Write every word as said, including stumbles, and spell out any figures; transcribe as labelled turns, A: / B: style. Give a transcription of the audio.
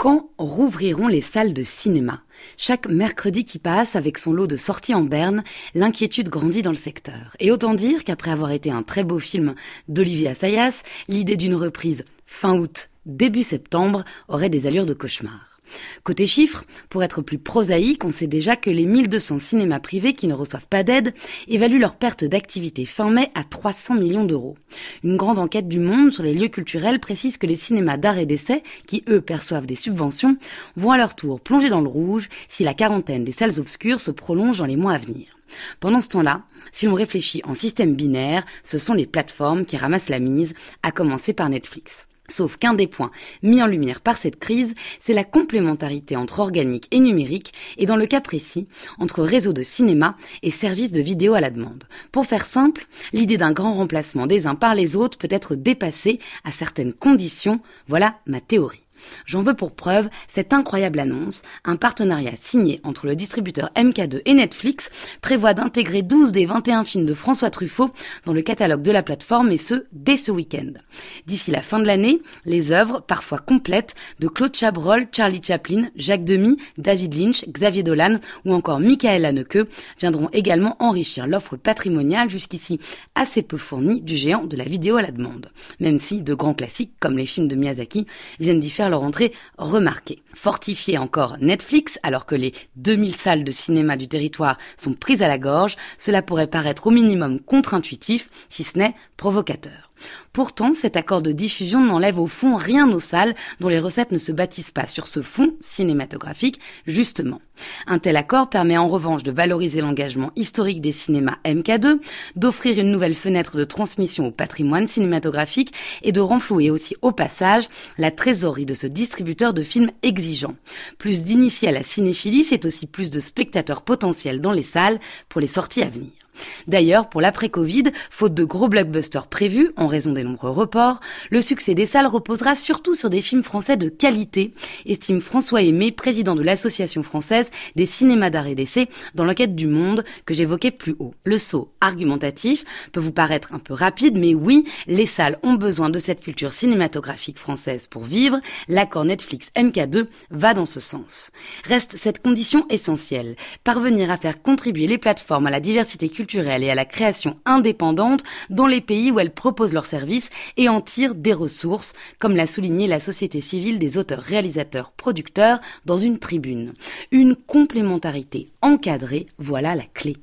A: Quand rouvriront les salles de cinéma ? Chaque mercredi qui passe, avec son lot de sorties en berne, l'inquiétude grandit dans le secteur. Et autant dire qu'après avoir été un très beau film d'Olivier Assayas, l'idée d'une reprise fin août, début septembre aurait des allures de cauchemar. Côté chiffres, pour être plus prosaïque, on sait déjà que les mille deux cents cinémas privés qui ne reçoivent pas d'aide évaluent leur perte d'activité fin mai à trois cents millions d'euros. Une grande enquête du Monde sur les lieux culturels précise que les cinémas d'art et d'essai, qui eux perçoivent des subventions, vont à leur tour plonger dans le rouge si la quarantaine des salles obscures se prolonge dans les mois à venir. Pendant ce temps-là, si l'on réfléchit en système binaire, ce sont les plateformes qui ramassent la mise, à commencer par Netflix. Sauf qu'un des points mis en lumière par cette crise, c'est la complémentarité entre organique et numérique, et dans le cas précis, entre réseaux de cinéma et services de vidéo à la demande. Pour faire simple, l'idée d'un grand remplacement des uns par les autres peut être dépassée à certaines conditions. Voilà ma théorie. J'en veux pour preuve cette incroyable annonce. Un partenariat signé entre le distributeur M K deux et Netflix prévoit d'intégrer douze des vingt et un films de François Truffaut dans le catalogue de la plateforme, et ce, dès ce week-end. D'ici la fin de l'année, les œuvres, parfois complètes, de Claude Chabrol, Charlie Chaplin, Jacques Demy, David Lynch, Xavier Dolan ou encore Michael Haneke viendront également enrichir l'offre patrimoniale jusqu'ici assez peu fournie du géant de la vidéo à la demande. Même si de grands classiques, comme les films de Miyazaki, viennent d'y faire leur entrée remarquée. Fortifier encore Netflix, alors que les deux mille salles de cinéma du territoire sont prises à la gorge, cela pourrait paraître au minimum contre-intuitif, si ce n'est provocateur. Pourtant, cet accord de diffusion n'enlève au fond rien aux salles dont les recettes ne se bâtissent pas sur ce fond cinématographique, justement. Un tel accord permet en revanche de valoriser l'engagement historique des cinémas M K deux, d'offrir une nouvelle fenêtre de transmission au patrimoine cinématographique et de renflouer aussi au passage la trésorerie de ce distributeur de films exigeant. Plus d'initiés à la cinéphilie, c'est aussi plus de spectateurs potentiels dans les salles pour les sorties à venir. D'ailleurs, pour l'après-Covid, faute de gros blockbusters prévus, en raison des nombreux reports, le succès des salles reposera surtout sur des films français de qualité, estime François Aimé, président de l'Association française des cinémas d'art et d'essai, dans l'enquête du Monde que j'évoquais plus haut. Le saut argumentatif peut vous paraître un peu rapide, mais oui, les salles ont besoin de cette culture cinématographique française pour vivre. L'accord Netflix-M K deux va dans ce sens. Reste cette condition essentielle, parvenir à faire contribuer les plateformes à la diversité culturelle culturelle et à la création indépendante dans les pays où elles proposent leurs services et en tirent des ressources, comme l'a souligné la Société civile des auteurs, réalisateurs, producteurs dans une tribune. Une complémentarité encadrée, voilà la clé.